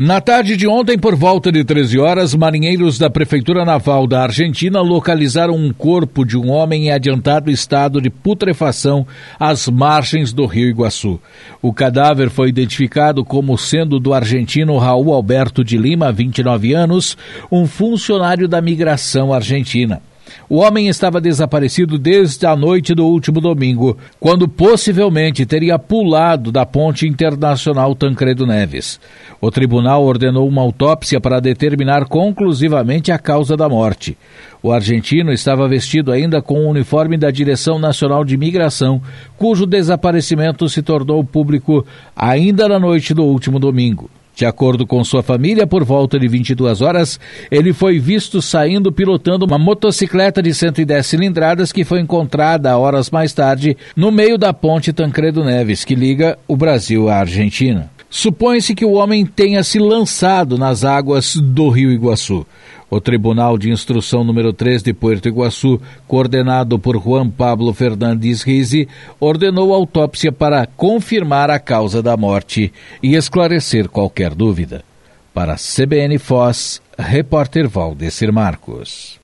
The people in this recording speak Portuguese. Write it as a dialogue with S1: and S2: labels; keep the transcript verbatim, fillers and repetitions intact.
S1: Na tarde de ontem, por volta de treze horas, marinheiros da Prefeitura Naval da Argentina localizaram um corpo de um homem em adiantado estado de putrefação às margens do Rio Iguaçu. O cadáver foi identificado como sendo do argentino Raul Alberto de Lima, vinte e nove anos, um funcionário da migração argentina. O homem estava desaparecido desde a noite do último domingo, quando possivelmente teria pulado da Ponte Internacional Tancredo Neves. O tribunal ordenou uma autópsia para determinar conclusivamente a causa da morte. O argentino estava vestido ainda com o uniforme da Direção Nacional de Migração, cujo desaparecimento se tornou público ainda na noite do último domingo. De acordo com sua família, por volta de vinte e duas horas, ele foi visto saindo pilotando uma motocicleta de cento e dez cilindradas que foi encontrada horas mais tarde no meio da ponte Tancredo Neves, que liga o Brasil à Argentina. Supõe-se que o homem tenha se lançado nas águas do Rio Iguaçu. O Tribunal de Instrução número três de Puerto Iguaçu, coordenado por Juan Pablo Fernandes Rizzi, ordenou autópsia para confirmar a causa da morte e esclarecer qualquer dúvida. Para a C B N Foz, repórter Valdecir Marcos.